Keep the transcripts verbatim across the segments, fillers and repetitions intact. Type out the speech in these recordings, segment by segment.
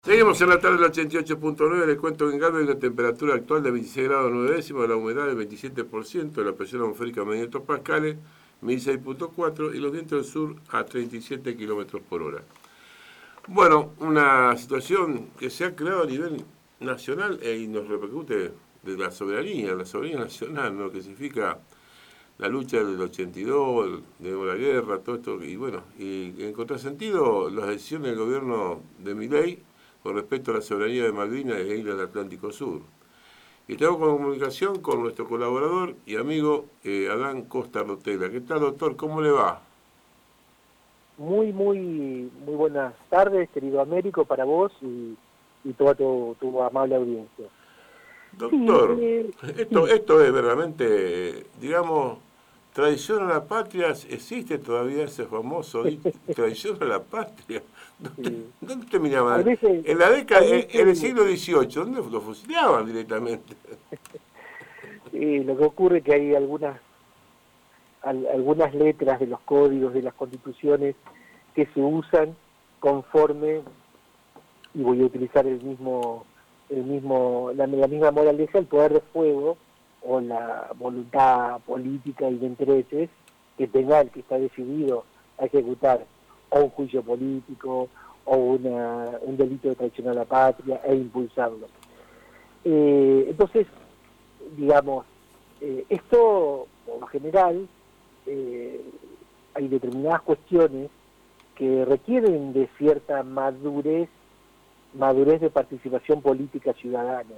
Seguimos en la tarde del ochenta y ocho punto nueve, les cuento que en Galvez hay una temperatura actual de veintiséis grados nueve décimos, la humedad del veintisiete por ciento, la presión atmosférica media hectopascales, mil seis punto cuatro y los vientos del sur a treinta y siete kilómetros por hora. Bueno, una situación que se ha creado a nivel nacional eh, y nos repercute de la soberanía, la soberanía nacional, ¿no? Que significa la lucha del ochenta y dos, de la guerra, todo esto, y bueno, y en contrasentido, las decisiones del gobierno de Milei con respecto a la soberanía de Malvinas e Islas del Atlántico Sur. Y tengo comunicación con nuestro colaborador y amigo eh, Adán Costa Rotela. ¿Qué tal, doctor? ¿Cómo le va? Muy, muy, muy buenas tardes, querido Américo, para vos y, y toda tu, tu amable audiencia. Doctor, Sí, eh, esto, sí, esto es verdaderamente, digamos, traición a la patria. ¿Existe todavía ese famoso dicho, traición a la patria? ¿Dónde, sí. dónde Hay terminaban? veces, En la década, hay en el veces siglo dieciocho, ¿dónde lo fusilaban directamente? eh, lo que ocurre es que hay algunas, al, algunas letras de los códigos, de las constituciones, que se usan conforme, y voy a utilizar el mismo, el mismo, la, la misma moraleja, el poder de fuego o la voluntad política y de intereses que tenga el que está decidido a ejecutar o un juicio político o una, un delito de traición a la patria e impulsarlo. Eh, entonces, digamos, eh, esto, por lo general, eh, hay determinadas cuestiones que requieren de cierta madurez, madurez de participación política ciudadana.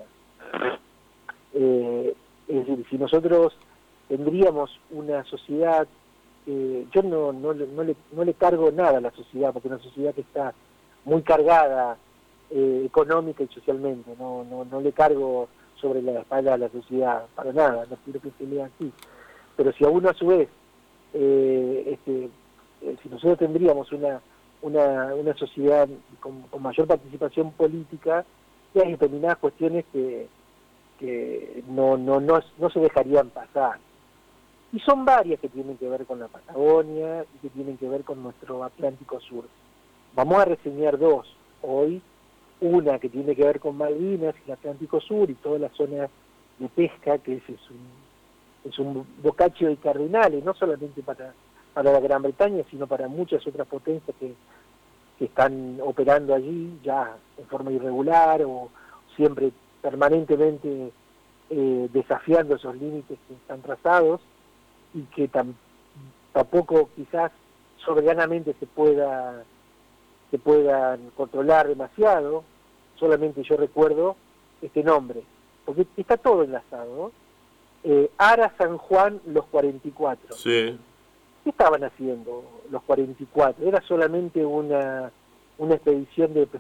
Eh, es decir, si nosotros tendríamos una sociedad, eh, yo no, no, no, le, no le cargo nada a la sociedad, porque es una sociedad que está muy cargada eh, económica y socialmente, no, no, no le cargo sobre la espalda a la sociedad, para nada, no quiero que se lea así. Pero si a uno a su vez, eh, este, eh, si nosotros tendríamos una, una, una sociedad con, con mayor participación política, hay determinadas cuestiones que que no, no, no, no se dejarían pasar. Y son varias que tienen que ver con la Patagonia y que tienen que ver con nuestro Atlántico Sur. Vamos a reseñar dos hoy, una que tiene que ver con Malvinas y el Atlántico Sur y toda la zona de pesca, que es, es un, es un bocacho de cardinales, no solamente para, para la Gran Bretaña, sino para muchas otras potencias que, que están operando allí ya en forma irregular o siempre permanentemente eh, desafiando esos límites que están trazados y que tam, tampoco quizás soberanamente se pueda se puedan controlar demasiado. Solamente yo recuerdo este nombre, porque está todo enlazado, ¿no? eh, Ara San Juan los cuarenta y cuatro. Sí. ¿Qué estaban haciendo los cuarenta y cuatro? ¿Era solamente una una expedición de,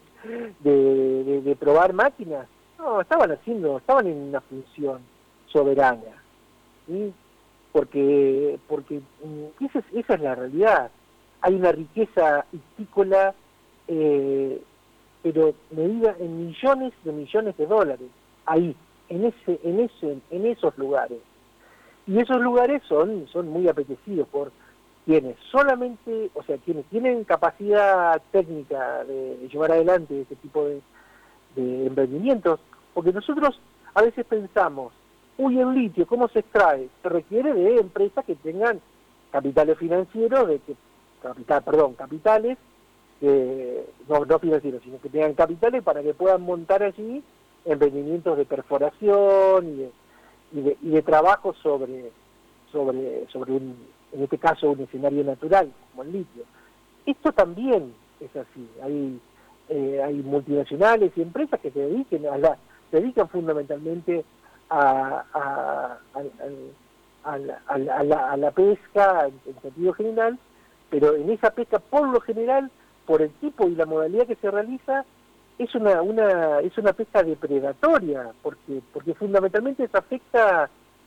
de, de, de probar máquinas? No, estaban haciendo, estaban en una función soberana, ¿sí? Porque, porque esa es, esa es la realidad. Hay una riqueza hictícola, eh, pero medida en millones de millones de dólares, ahí, en ese, en ese, en esos lugares. Y esos lugares son, son muy apetecidos por quienes solamente, o sea, quienes tienen capacidad técnica de, de llevar adelante este tipo de, de emprendimientos, porque nosotros a veces pensamos, uy, el litio, ¿cómo se extrae? Se requiere de empresas que tengan capitales financieros, de que, capital, perdón, capitales, eh, no, no financieros, sino que tengan capitales para que puedan montar allí emprendimientos de perforación y de, y de, y de trabajo sobre, sobre, sobre un, en este caso, un escenario natural, como el litio. Esto también es así, hay Eh, hay multinacionales y empresas que se dediquen a la, se dedican fundamentalmente a, a, a, a, la, a, la, a, la, a la pesca en, en sentido general, pero en esa pesca por lo general, por el tipo y la modalidad que se realiza, es una, una, es una pesca depredatoria, porque, porque fundamentalmente se afecta,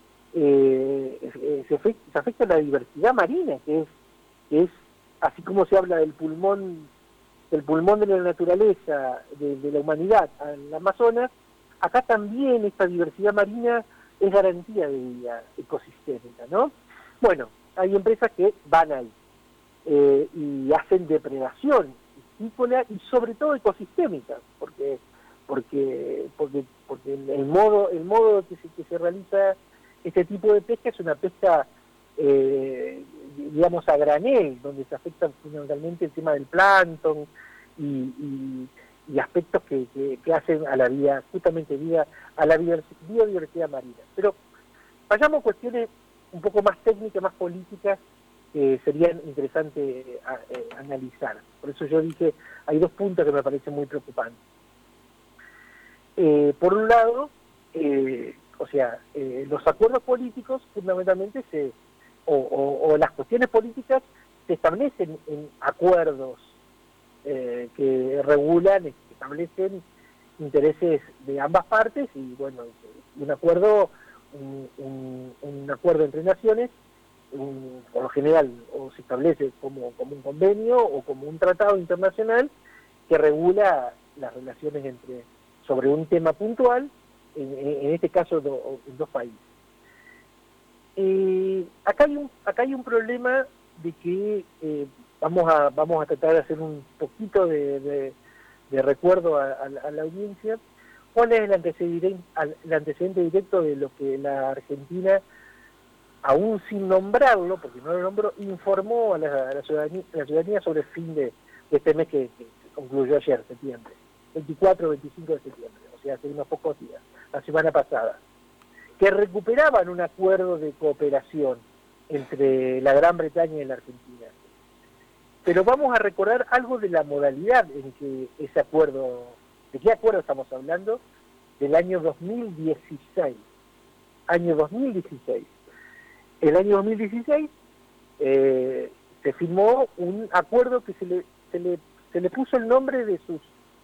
eh, se afecta, se afecta la diversidad marina, que es, que es así como se habla del pulmón el pulmón de la naturaleza, de, de la humanidad al Amazonas, acá también esta diversidad marina es garantía de vida ecosistémica, ¿no? Bueno, hay empresas que van ahí eh, y hacen depredación piscícola y sobre todo ecosistémica, porque porque porque porque el modo el modo que se, que se realiza este tipo de pesca es una pesca eh, digamos a granel, donde se afecta fundamentalmente el tema del plancton y, y, y aspectos que, que, que hacen a la vida, justamente vida, a la biodiversidad marina. Pero vayamos a cuestiones un poco más técnicas, más políticas, que serían interesantes a, eh, analizar. Por eso yo dije, hay dos puntos que me parecen muy preocupantes. Eh, por un lado, eh, o sea, eh, los acuerdos políticos fundamentalmente se, o, o, o las cuestiones políticas se establecen en acuerdos eh, que regulan, que establecen intereses de ambas partes y bueno, un acuerdo, un, un, un acuerdo entre naciones, un, por lo general, o se establece como, como un convenio o como un tratado internacional que regula las relaciones entre sobre un tema puntual, en, en este caso do, en dos países. Eh, acá hay un acá hay un problema de que eh, vamos a vamos a tratar de hacer un poquito de, de, de recuerdo a, a, a la audiencia. ¿Cuál es el antecedente, el antecedente directo de lo que la Argentina, aún sin nombrarlo, porque no lo nombró, informó a la, a la, ciudadanía, a la ciudadanía sobre el fin de, de este mes que, que concluyó ayer, septiembre, veinticuatro o veinticinco de septiembre, o sea, hace unos pocos días, la semana pasada, que recuperaban un acuerdo de cooperación entre la Gran Bretaña y la Argentina. Pero vamos a recordar algo de la modalidad en que ese acuerdo, ¿de qué acuerdo estamos hablando? Del año dos mil dieciséis. Año dos mil dieciséis. El año dos mil dieciséis eh, se firmó un acuerdo que se le, se le, se le puso el nombre de sus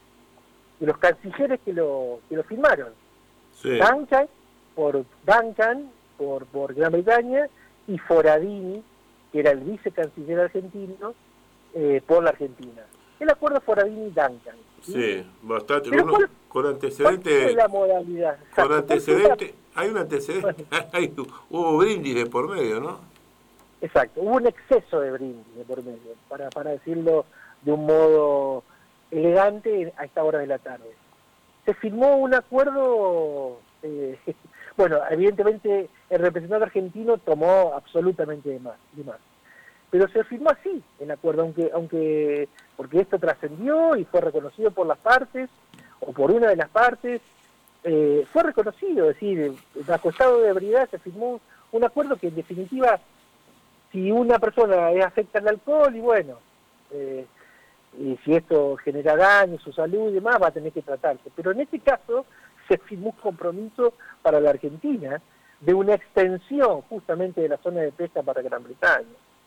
de los cancilleres que lo, que lo firmaron. Sí. Duncan, por Duncan, por, por Gran Bretaña, y Foradini, que era el vicecanciller argentino, eh, por la Argentina. El acuerdo Foradini-Duncan. ¿sí? Sí, bastante. Con, cuál, con antecedentes. ¿Cuál es la modalidad? Con antecedentes. Hay un antecedente. Hay, hubo brindis de por medio, ¿no? Exacto. Hubo un exceso de brindis de por medio, para, para decirlo de un modo elegante a esta hora de la tarde. Se firmó un acuerdo. Eh, bueno, evidentemente el representante argentino tomó absolutamente de más, de más. Pero se firmó así el acuerdo, aunque, aunque porque esto trascendió y fue reconocido por las partes, o por una de las partes, eh, fue reconocido, es decir, bajo estado de ebriedad se firmó un acuerdo que en definitiva, si una persona es afecta al alcohol, y bueno, eh, y si esto genera daño, su salud y demás, va a tener que tratarse. Pero en este caso se firmó un compromiso para la Argentina de una extensión justamente de la zona de pesca para Gran Bretaña.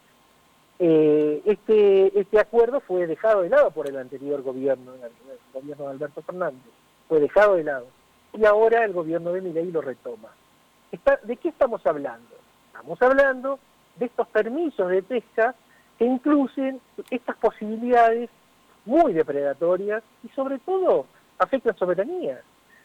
Eh, este este acuerdo fue dejado de lado por el anterior gobierno, el gobierno de Alberto Fernández, fue dejado de lado, y ahora el gobierno de Milei lo retoma. Está, ¿de qué estamos hablando? Estamos hablando de estos permisos de pesca que incluyen estas posibilidades muy depredatorias y sobre todo afectan soberanía.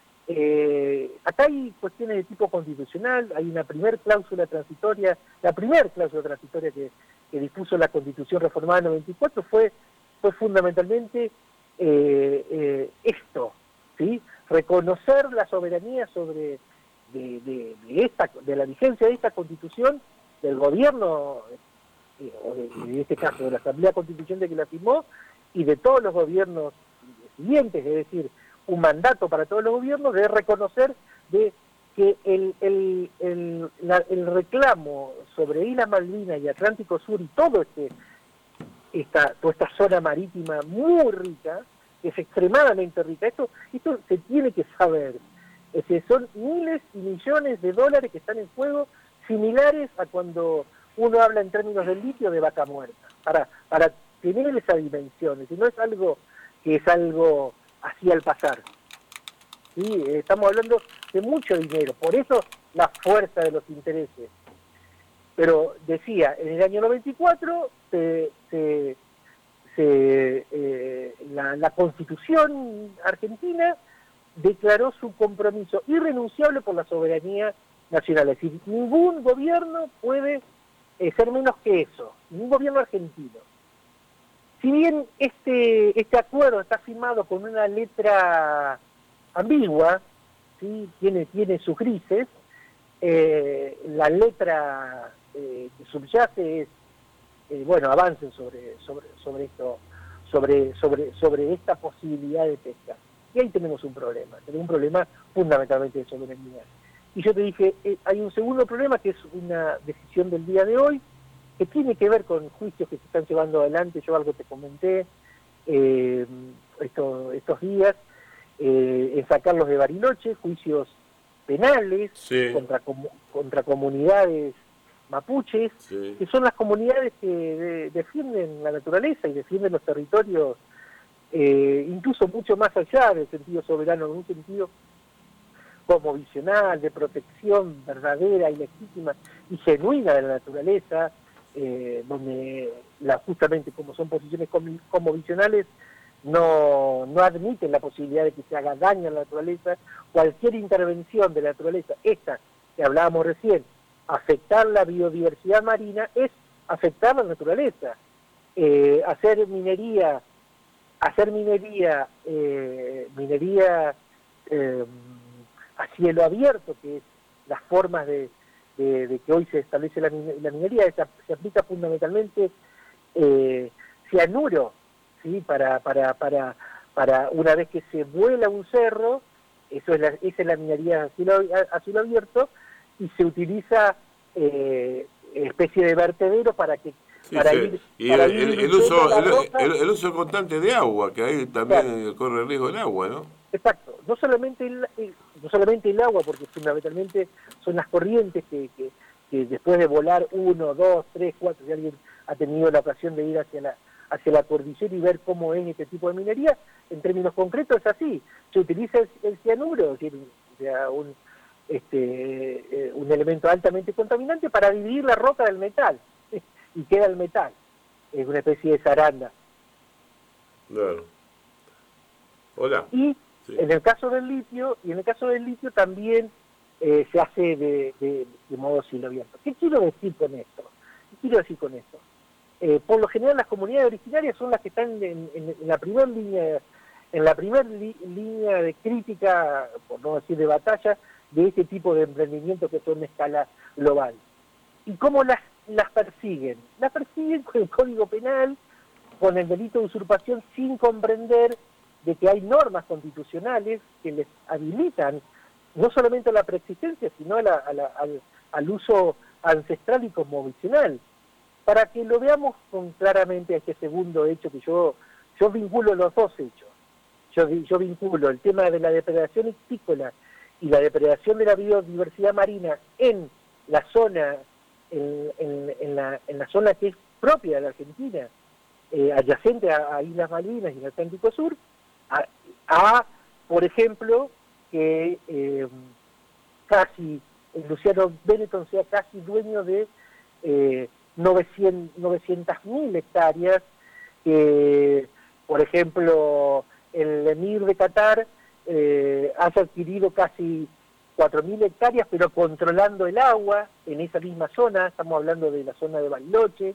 Eh, acá hay cuestiones de tipo constitucional, hay una primer cláusula transitoria, la primer cláusula transitoria que, que dispuso la Constitución reformada en el noventa y cuatro fue, fue fundamentalmente eh, eh, esto, ¿sí? Reconocer la soberanía sobre de, de, de, esta, de la vigencia de esta Constitución, del gobierno, eh, o de, en este caso de la Asamblea Constituyente que la firmó, y de todos los gobiernos siguientes, es decir, un mandato para todos los gobiernos de reconocer de que el, el, el, la, el reclamo sobre Islas Malvinas y Atlántico Sur y todo este esta toda esta zona marítima muy rica, que es extremadamente rica, esto esto se tiene que saber, es decir, son miles y millones de dólares que están en juego, similares a cuando uno habla en términos del litio de vaca muerta, para para tener esa dimensión, es decir, no es algo que es algo así al pasar. ¿Sí? Estamos hablando de mucho dinero, por eso la fuerza de los intereses. Pero decía, en el año noventa y cuatro se, se, se, eh, la, la Constitución argentina declaró su compromiso irrenunciable por la soberanía nacional. Es decir, ningún gobierno puede eh, ser menos que eso, ningún gobierno argentino. si bien este este acuerdo está firmado con una letra ambigua, ¿sí? tiene tiene sus grises, eh, la letra eh, que subyace es eh, bueno, avancen sobre sobre sobre esto, sobre sobre sobre esta posibilidad de pesca. Y ahí tenemos un problema, tenemos un problema fundamentalmente de soberanía. Y yo te dije, eh, hay un segundo problema que es una decisión del día de hoy, que tiene que ver con juicios que se están llevando adelante. Yo algo te comenté eh, esto, estos días, eh, en sacarlos de Bariloche, juicios penales sí. contra, contra comunidades mapuches, sí. que son las comunidades que de, defienden la naturaleza y defienden los territorios, eh, incluso mucho más allá del sentido soberano, en un sentido cosmovisional, de protección verdadera y legítima y genuina de la naturaleza, eh, donde la, justamente como son posiciones cosmovisionales, no, no admiten la posibilidad de que se haga daño a la naturaleza. Cualquier intervención de la naturaleza, esta que hablábamos recién, afectar la biodiversidad marina, es afectar la naturaleza. Eh, hacer minería, hacer minería, eh, minería eh, a cielo abierto, que es las formas de, de, de que hoy se establece la, la minería, esa, se aplica fundamentalmente eh, cianuro, ¿sí? para, para, para, para una vez que se vuela un cerro, eso es la, esa es la minería a cielo, a, a cielo abierto, y se utiliza eh, especie de vertedero para que Sí, para sí. ir y para el, ir el, el uso el, roca, el, el uso constante de agua, que ahí también claro, corre riesgo el agua, ¿no? exacto, no solamente el, el, no solamente el agua, porque fundamentalmente son las corrientes que, que, que después de volar uno, dos, tres, cuatro, si alguien ha tenido la ocasión de ir hacia la hacia la cordillera y ver cómo es este tipo de minería, en términos concretos es así, se utiliza el, el cianuro, es decir, o sea, un este eh, un elemento altamente contaminante para dividir la roca del metal, y queda el metal, es una especie de zaranda. Claro. Hola. Y Sí. en el caso del litio, y en el caso del litio también eh, se hace de, de, de modo cielo abierto. ¿Qué quiero decir con esto? ¿Qué quiero decir con esto? Eh, por lo general las comunidades originarias son las que están en, en, en la primera línea, en la primera li, línea de crítica, por no decir de batalla, de este tipo de emprendimientos que son a escala global. ¿Y cómo las, las persiguen? Las persiguen con el Código Penal, con el delito de usurpación, sin comprender de que hay normas constitucionales que les habilitan no solamente a la preexistencia, sino a la, a la, al, al uso ancestral y cosmovisional. Para que lo veamos con claramente a este segundo hecho, que yo yo vinculo los dos hechos. Yo, yo vinculo el tema de la depredación hictícola y la depredación de la biodiversidad marina en la zona, en, en, en, la, en la zona que es propia de la Argentina, eh, adyacente a, a Islas Malvinas y el Atlántico Sur, a, a por ejemplo, que eh, casi Luciano Benetton sea casi dueño de eh, novecientas mil hectáreas, que por ejemplo el emir de Qatar eh, haya adquirido casi cuatro mil hectáreas, pero controlando el agua en esa misma zona. Estamos hablando de la zona de Bariloche.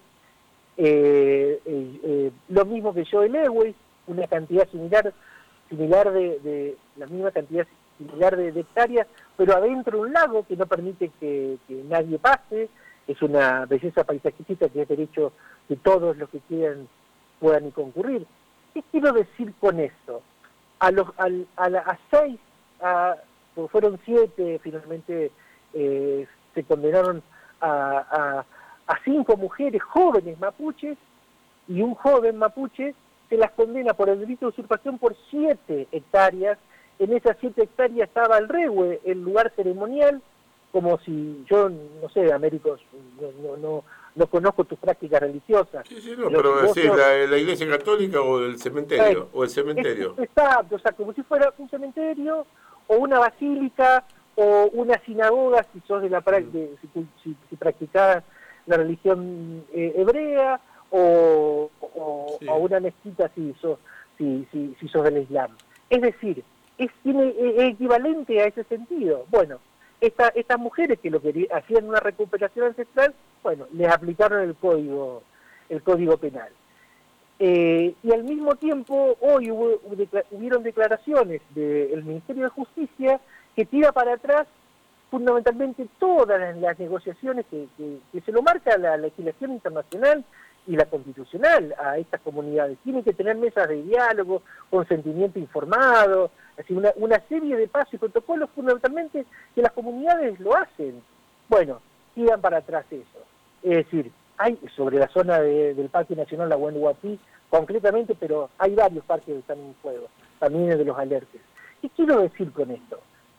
Eh, eh, eh, lo mismo que Joe Lewis, una cantidad similar similar de, de la misma cantidad similar de, de hectáreas, pero adentro un lago que no permite que, que nadie pase. Es una belleza paisajística que es derecho de todos los que quieran puedan y concurrir. ¿Qué quiero decir con esto? A los a, a, la, a seis, a, pues fueron siete, finalmente eh, se condenaron a, a, a cinco mujeres jóvenes mapuches, y un joven mapuche se las condena por el delito de usurpación por siete hectáreas. En esas siete hectáreas estaba el rehue, el lugar ceremonial, como si yo, no sé, Américo, no, no, no, no conozco tus prácticas religiosas. Sí, sí, no, pero, pero sí, sos... la, la Iglesia Católica o el cementerio, eh, o el cementerio. Es, exacto, o sea, como si fuera un cementerio, o una basílica, o una sinagoga, si sos de la de, si, si, si practicás la religión eh, hebrea, o, o, sí. o una mezquita si sos, si, si, si sos del Islam. Es decir, es, tiene, es equivalente a ese sentido. Bueno, esta, estas mujeres que lo que hacían una recuperación ancestral, bueno, les aplicaron el código, el código penal. Eh, y al mismo tiempo, hoy hubo, hubieron declaraciones del Ministerio de Justicia que tira para atrás fundamentalmente todas las, las negociaciones que, que, que se lo marca la legislación internacional y la constitucional a estas comunidades. Tienen que tener mesas de diálogo, consentimiento informado, así una, una serie de pasos y protocolos fundamentalmente que las comunidades lo hacen. Bueno, tiran para atrás eso. Es decir, hay sobre la zona de, del Parque Nacional La Huanuapí, concretamente, pero hay varios parques que están en juego, también el de los alerces. ¿Qué quiero decir con esto?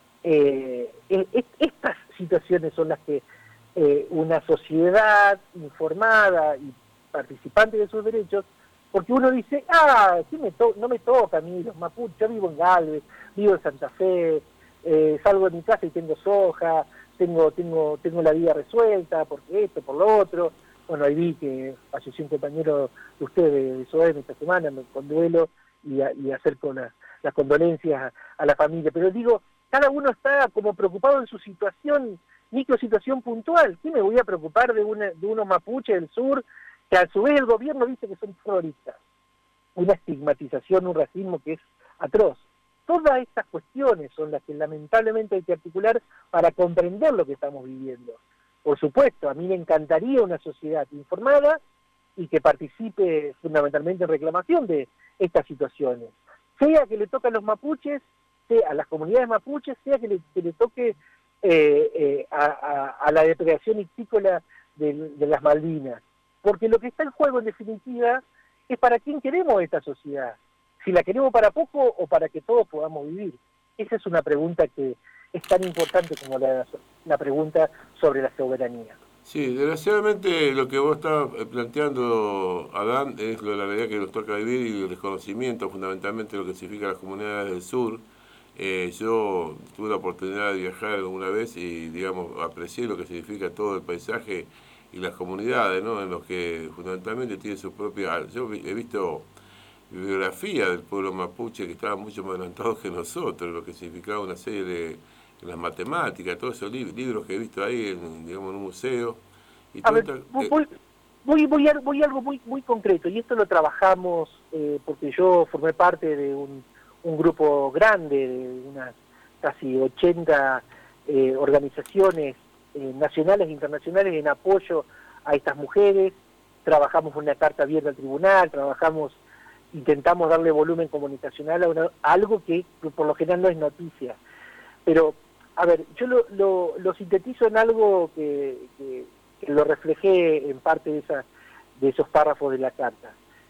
Eh, eh, estas situaciones son las que eh, una sociedad informada y participante de sus derechos, porque uno dice, ah, ¿qué me to no me toca a mí los mapuches? Yo vivo en Galvez, vivo en Santa Fe, eh, salgo de mi casa y tengo soja, tengo tengo tengo la vida resuelta, porque esto, por lo otro. Bueno, ahí vi que falleció un compañero de ustedes de, de SOEM esta semana, me conduelo y, a, y acerco la, las condolencias a, a la familia. Pero digo, cada uno está como preocupado en su situación, microsituación puntual. ¿Qué me voy a preocupar de, una, de unos mapuches del sur, que a su vez el gobierno dice que son terroristas? Una estigmatización, un racismo que es atroz. Todas estas cuestiones son las que lamentablemente hay que articular para comprender lo que estamos viviendo. Por supuesto, a mí me encantaría una sociedad informada y que participe fundamentalmente en reclamación de estas situaciones. Sea que le toque a los mapuches, sea a las comunidades mapuches, sea que le, que le toque eh, eh, a, a, a la depredación ictícola de, de las Malvinas. Porque lo que está en juego, en definitiva, es para quién queremos esta sociedad. Si la queremos para poco o para que todos podamos vivir. Esa es una pregunta que es tan importante como la, la pregunta sobre la soberanía. Sí, desgraciadamente lo que vos estás planteando, Adán, es lo de la realidad que nos toca vivir y el desconocimiento fundamentalmente de lo que significa las comunidades del sur. Eh, yo tuve la oportunidad de viajar alguna vez y, digamos, aprecié lo que significa todo el paisaje y las comunidades, ¿no? En los que fundamentalmente tiene su propia... Yo he visto biografía del pueblo mapuche que estaban mucho más adelantados que nosotros, lo que significaba una serie de... En las matemáticas, todos esos lib libros que he visto ahí, en, digamos, en un museo. Y a ver, esta, voy, voy, voy, a, voy a algo muy muy concreto, y esto lo trabajamos eh, porque yo formé parte de un, un grupo grande, de unas casi ochenta eh, organizaciones eh, nacionales e internacionales en apoyo a estas mujeres. Trabajamos una carta abierta al tribunal, trabajamos, intentamos darle volumen comunicacional a, una, a algo que por lo general no es noticia. Pero a ver, yo lo, lo, lo sintetizo en algo que, que, que lo reflejé en parte de, esa, de esos párrafos de la carta.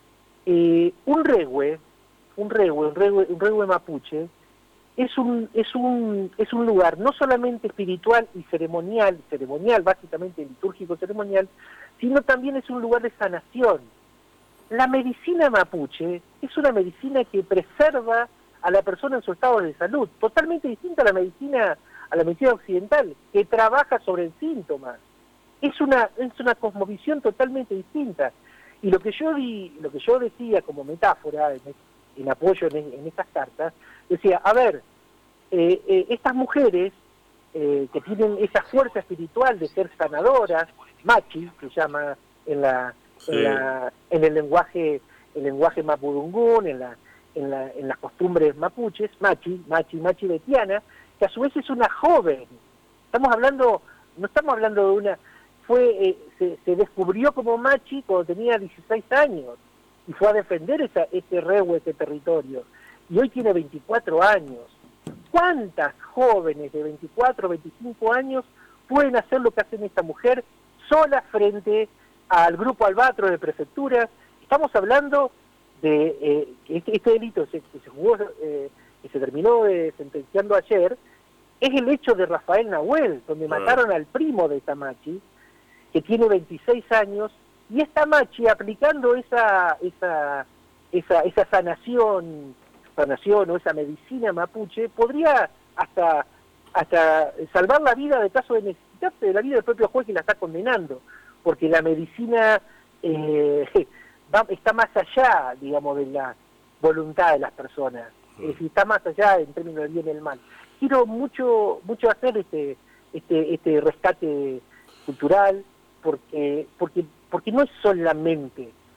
Eh, un rehue, un rehue, un rehue, un rehue mapuche, es un, es, un, es un lugar no solamente espiritual y ceremonial, ceremonial, básicamente litúrgico ceremonial, sino también es un lugar de sanación. La medicina mapuche es una medicina que preserva a la persona en su estado de salud, totalmente distinta a la medicina a la medicina occidental, que trabaja sobre el síntoma. Es una es una cosmovisión totalmente distinta. Y lo que yo di, lo que yo decía como metáfora en, en apoyo en, en estas cartas, decía, a ver, eh, eh, estas mujeres eh, que tienen esa fuerza espiritual de ser sanadoras, machi, se llama en la, sí. en, la en el lenguaje el lenguaje mapudungún, en la En, la, en las costumbres mapuches, machi, machi, machi betiana, que a su vez es una joven. Estamos hablando, no estamos hablando de una, fue eh, se, se descubrió como machi cuando tenía dieciséis años y fue a defender esa, ese rehue, ese territorio. Y hoy tiene veinticuatro años. ¿Cuántas jóvenes de veinticuatro, veinticinco años pueden hacer lo que hace esta mujer sola frente al grupo Albatro de prefecturas? Estamos hablando de eh, este, este delito que se, que se jugó, eh, que se terminó eh, sentenciando ayer, es el hecho de Rafael Nahuel, donde mataron al primo de esta machi, que tiene veintiséis años, y esta machi aplicando esa esa esa, esa sanación, sanación o esa medicina mapuche, podría hasta hasta salvar la vida de caso de necesitarse de la vida del propio juez que la está condenando, porque la medicina eh, va, está más allá, digamos, de la voluntad de las personas, es decir, está más allá en términos del bien y el mal. Quiero mucho mucho hacer este este este rescate cultural, porque porque porque no es solamente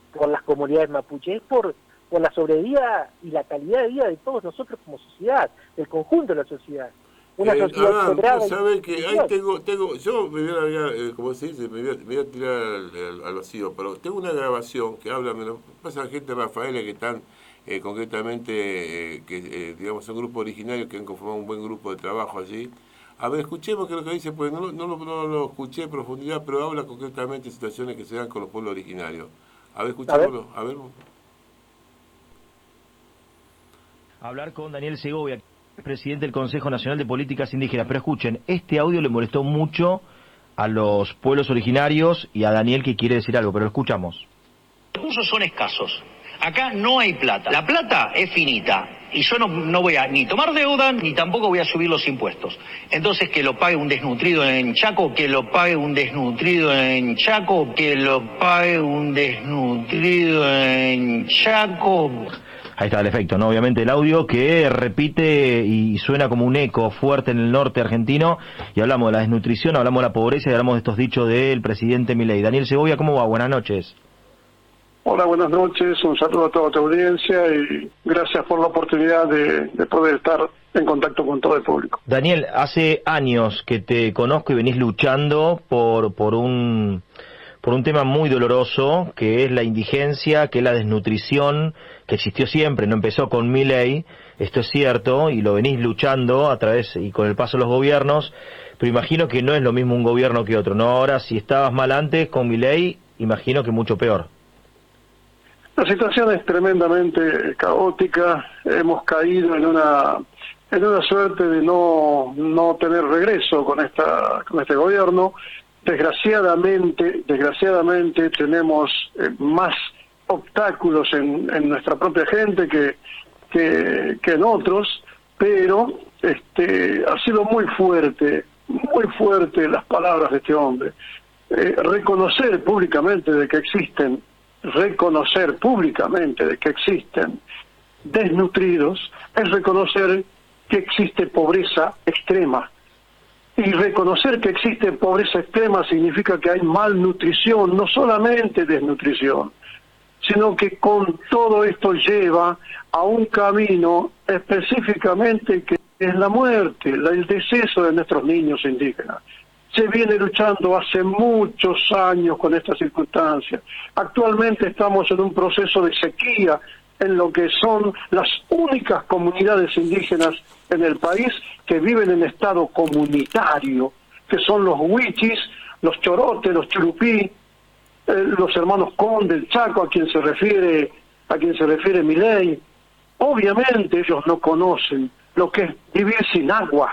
por las comunidades mapuches, es por, por la sobrevida y la calidad de vida de todos nosotros como sociedad, del conjunto de la sociedad. Una Eh, sociedad Adán, sabes que ahí tengo, tengo, yo me voy a largar, eh, como se dice, me voy a, me voy a tirar al, al, al vacío, pero tengo una grabación que habla, me lo pasa gente de Rafaela que están eh, concretamente, eh, que eh, digamos son grupos originarios que han conformado un buen grupo de trabajo allí. A ver, escuchemos qué es lo que dice, porque no, no, no, no lo escuché en profundidad, pero habla concretamente de situaciones que se dan con los pueblos originarios. A ver, escuchémoslo, a ver. Hablar con Daniel Segovia, presidente del Consejo Nacional de Políticas Indígenas. Pero escuchen, este audio le molestó mucho a los pueblos originarios y a Daniel, que quiere decir algo, pero lo escuchamos. Los recursos son escasos. Acá no hay plata. La plata es finita. Y yo no, no voy a ni tomar deuda, ni tampoco voy a subir los impuestos. Entonces, que lo pague un desnutrido en Chaco, que lo pague un desnutrido en Chaco, que lo pague un desnutrido en Chaco. Ahí está el efecto, ¿no? Obviamente el audio que repite y suena como un eco fuerte en el norte argentino, y hablamos de la desnutrición, hablamos de la pobreza y hablamos de estos dichos del presidente Milei. Daniel Segovia, ¿cómo va? Buenas noches. Hola, buenas noches, un saludo a toda tu audiencia y gracias por la oportunidad de, de poder estar en contacto con todo el público. Daniel, hace años que te conozco y venís luchando por, por un... por un tema muy doloroso, que es la indigencia, que es la desnutrición, que existió siempre, no empezó con Milei, esto es cierto, y lo venís luchando a través y con el paso de los gobiernos, pero imagino que no es lo mismo un gobierno que otro, ¿no? Ahora, si estabas mal antes con Milei, imagino que mucho peor. La situación es tremendamente caótica, hemos caído en una en una suerte de no no tener regreso con esta con este gobierno. Desgraciadamente, desgraciadamente tenemos eh, más obstáculos en, en nuestra propia gente que, que, que en otros, pero este ha sido muy fuerte, muy fuerte las palabras de este hombre. Eh, reconocer públicamente de que existen, reconocer públicamente de que existen desnutridos, es reconocer que existe pobreza extrema. Y reconocer que existe pobreza extrema significa que hay malnutrición, no solamente desnutrición, sino que con todo esto lleva a un camino específicamente que es la muerte, el deceso de nuestros niños indígenas. Se viene luchando hace muchos años con estas circunstancias. Actualmente estamos en un proceso de sequía en lo que son las únicas comunidades indígenas en el país que viven en estado comunitario, que son los huichis, los chorotes, los churupí, eh, los hermanos Conde, el Chaco, a quien se refiere, a quien se refiere Milei. Obviamente ellos no conocen lo que es vivir sin agua,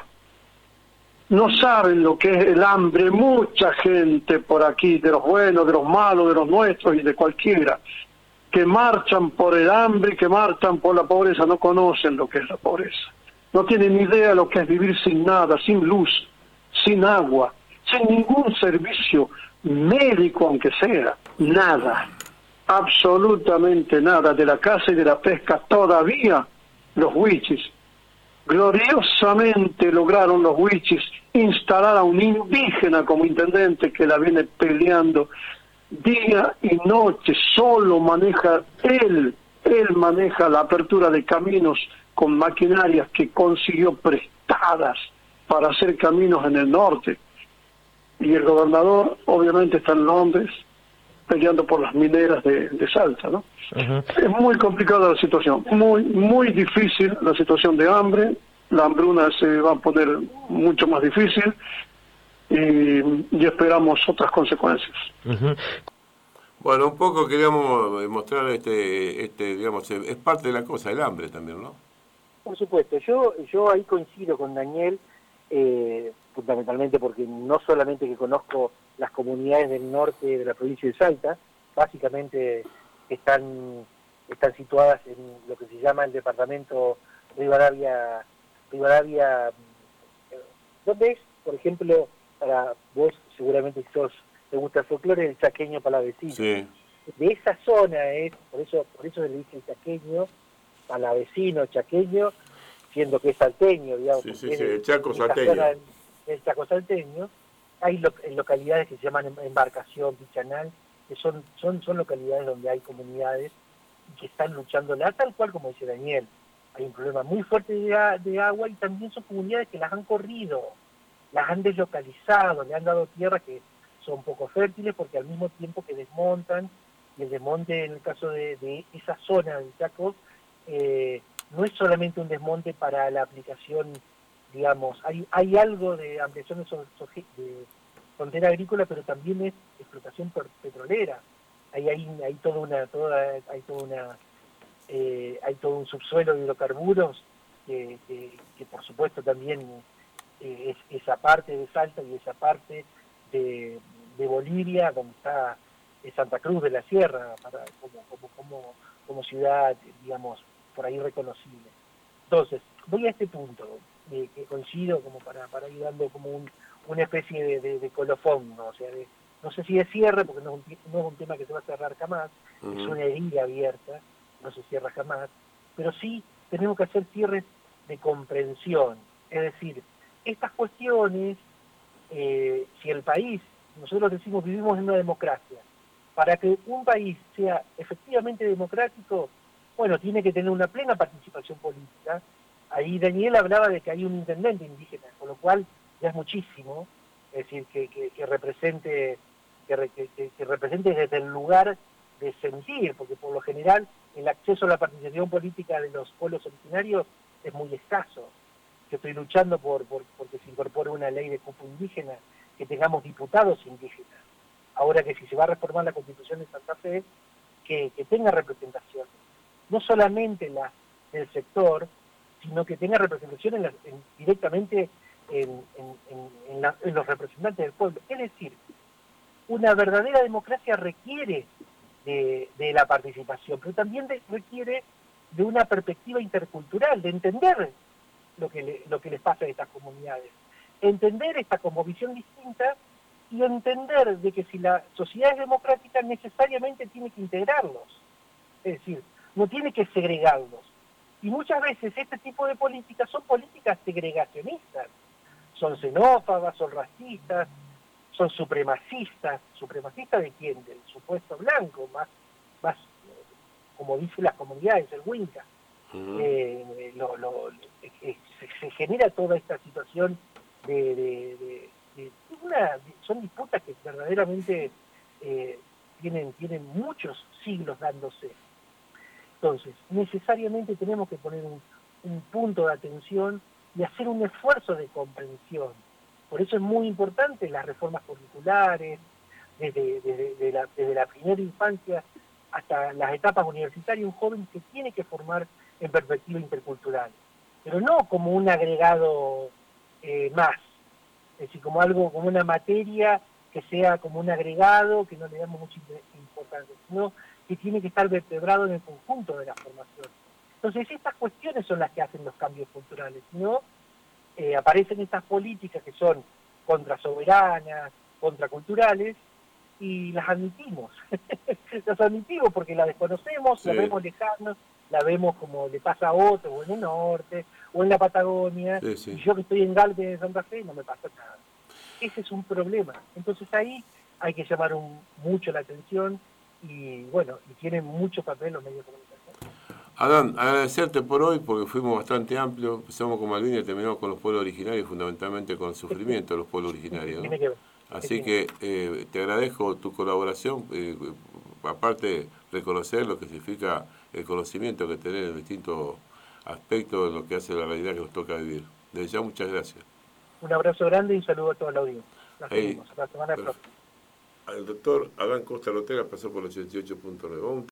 no saben lo que es el hambre. Mucha gente por aquí, de los buenos, de los malos, de los nuestros y de cualquiera, que marchan por el hambre, que marchan por la pobreza, no conocen lo que es la pobreza. No tienen idea de lo que es vivir sin nada, sin luz, sin agua, sin ningún servicio médico, aunque sea, nada, absolutamente nada. De la caza y de la pesca todavía los huichis, gloriosamente lograron los huichis instalar a un indígena como intendente que la viene peleando día y noche. Solo maneja él, él maneja la apertura de caminos con maquinarias que consiguió prestadas para hacer caminos en el norte. Y el gobernador obviamente está en Londres peleando por las mineras de, de Salta, ¿no? Uh-huh. Es muy complicada la situación, muy muy difícil la situación de hambre. La hambruna se va a poner mucho más difícil y, y esperamos otras consecuencias. Uh-huh. Bueno, un poco queríamos mostrar este, este, digamos, es parte de la cosa, el hambre también, ¿no? Por supuesto, yo yo ahí coincido con Daniel, eh, fundamentalmente porque no solamente que conozco las comunidades del norte de la provincia de Salta, básicamente están están situadas en lo que se llama el departamento Rivadavia, Rivadavia, ¿dónde es? Por ejemplo, para vos seguramente sos, te gusta el folclore, el chaqueño palavecino. Sí. De esa zona es, por eso por eso se le dice chaqueño, palavecino, chaqueño, siendo que es salteño, digamos. Sí, sí, sí, el Chaco salteño. El Chaco salteño. Hay lo, en localidades que se llaman Embarcación, Pichanal, que son, son, son localidades donde hay comunidades que están luchando, tal cual como dice Daniel. Hay un problema muy fuerte de, de agua y también son comunidades que las han corrido, las han deslocalizado, le han dado tierras que son poco fértiles porque al mismo tiempo que desmontan, y el desmonte en el caso de, de esa zona del Chaco, eh, no es solamente un desmonte para la aplicación, digamos, hay, hay algo de ampliación de, de frontera agrícola, pero también es explotación petrolera. Hay, hay, hay toda una, toda, hay toda una Eh, hay todo un subsuelo de hidrocarburos que, que, que por supuesto también eh, es esa parte de Salta y esa parte de, de Bolivia, donde está eh, Santa Cruz de la Sierra, para, como, como, como, como ciudad, digamos, por ahí reconocible. Entonces, voy a este punto, eh, que coincido como para, para ir dando como un, una especie de, de, de colofón, ¿no? O sea, de, no sé si de cierre, porque no es, un, no es un tema que se va a cerrar jamás, uh-huh. Es una herida abierta, no se cierra jamás, pero sí tenemos que hacer cierres de comprensión. Es decir, estas cuestiones, eh, si el país, nosotros decimos vivimos en una democracia, para que un país sea efectivamente democrático, bueno, tiene que tener una plena participación política. Ahí Daniel hablaba de que hay un intendente indígena, con lo cual ya es muchísimo, es decir, que, que, que represente que, que, que represente desde el lugar de sentir, porque por lo general el acceso a la participación política de los pueblos originarios es muy escaso. Yo estoy luchando por, por porque se incorpore una ley de cupo indígena, que tengamos diputados indígenas. Ahora que si se va a reformar la Constitución de Santa Fe, que, que tenga representación, no solamente la del sector, sino que tenga representación en la, en, directamente en, en, en, en, la, en los representantes del pueblo. Es decir, una verdadera democracia requiere De, de la participación, pero también de, requiere de una perspectiva intercultural, de entender lo que, le, lo que les pasa a estas comunidades, entender esta como visión distinta y entender de que si la sociedad es democrática necesariamente tiene que integrarlos, es decir, no tiene que segregarlos. Y muchas veces este tipo de políticas son políticas segregacionistas, son xenófobas, son racistas, son supremacistas. ¿Supremacistas de quién? Del supuesto blanco, más, más como dicen las comunidades, el Winca. Uh-huh. eh, lo, lo, eh, se, se genera toda esta situación de, de, de, de una, de, son disputas que verdaderamente eh, tienen, tienen muchos siglos dándose. Entonces, necesariamente tenemos que poner un, un punto de atención y hacer un esfuerzo de comprensión. Por eso es muy importante las reformas curriculares, desde, desde, desde, la, desde la primera infancia hasta las etapas universitarias, un joven se tiene que formar en perspectiva intercultural, pero no como un agregado eh, más, es decir, como algo, como una materia que sea como un agregado, que no le damos mucha importancia, sino que tiene que estar vertebrado en el conjunto de la formación. Entonces, estas cuestiones son las que hacen los cambios culturales, ¿no? Eh, aparecen estas políticas que son contrasoberanas, contraculturales, y las admitimos. Las admitimos porque las desconocemos, sí. Las vemos lejanas, la vemos como le pasa a otros, o en el norte, o en la Patagonia, sí, sí. Y yo que estoy en Galvez de Santa Fe no me pasa nada. Ese es un problema. Entonces ahí hay que llamar un, mucho la atención, y bueno, y tienen mucho papel los medios de comunicación. Adán, agradecerte por hoy porque fuimos bastante amplios, empezamos con Malvinas y terminamos con los pueblos originarios, fundamentalmente con el sufrimiento de los pueblos originarios, ¿no? Así que eh, te agradezco tu colaboración, eh, aparte reconocer lo que significa el conocimiento que tenés en distintos aspectos de lo que hace la realidad que nos toca vivir. Desde ya, muchas gracias. Un abrazo grande y un saludo a toda la audiencia. Nos vemos la semana próxima. El doctor Adán Costa Lotera pasó por los ochenta y ocho punto nueve.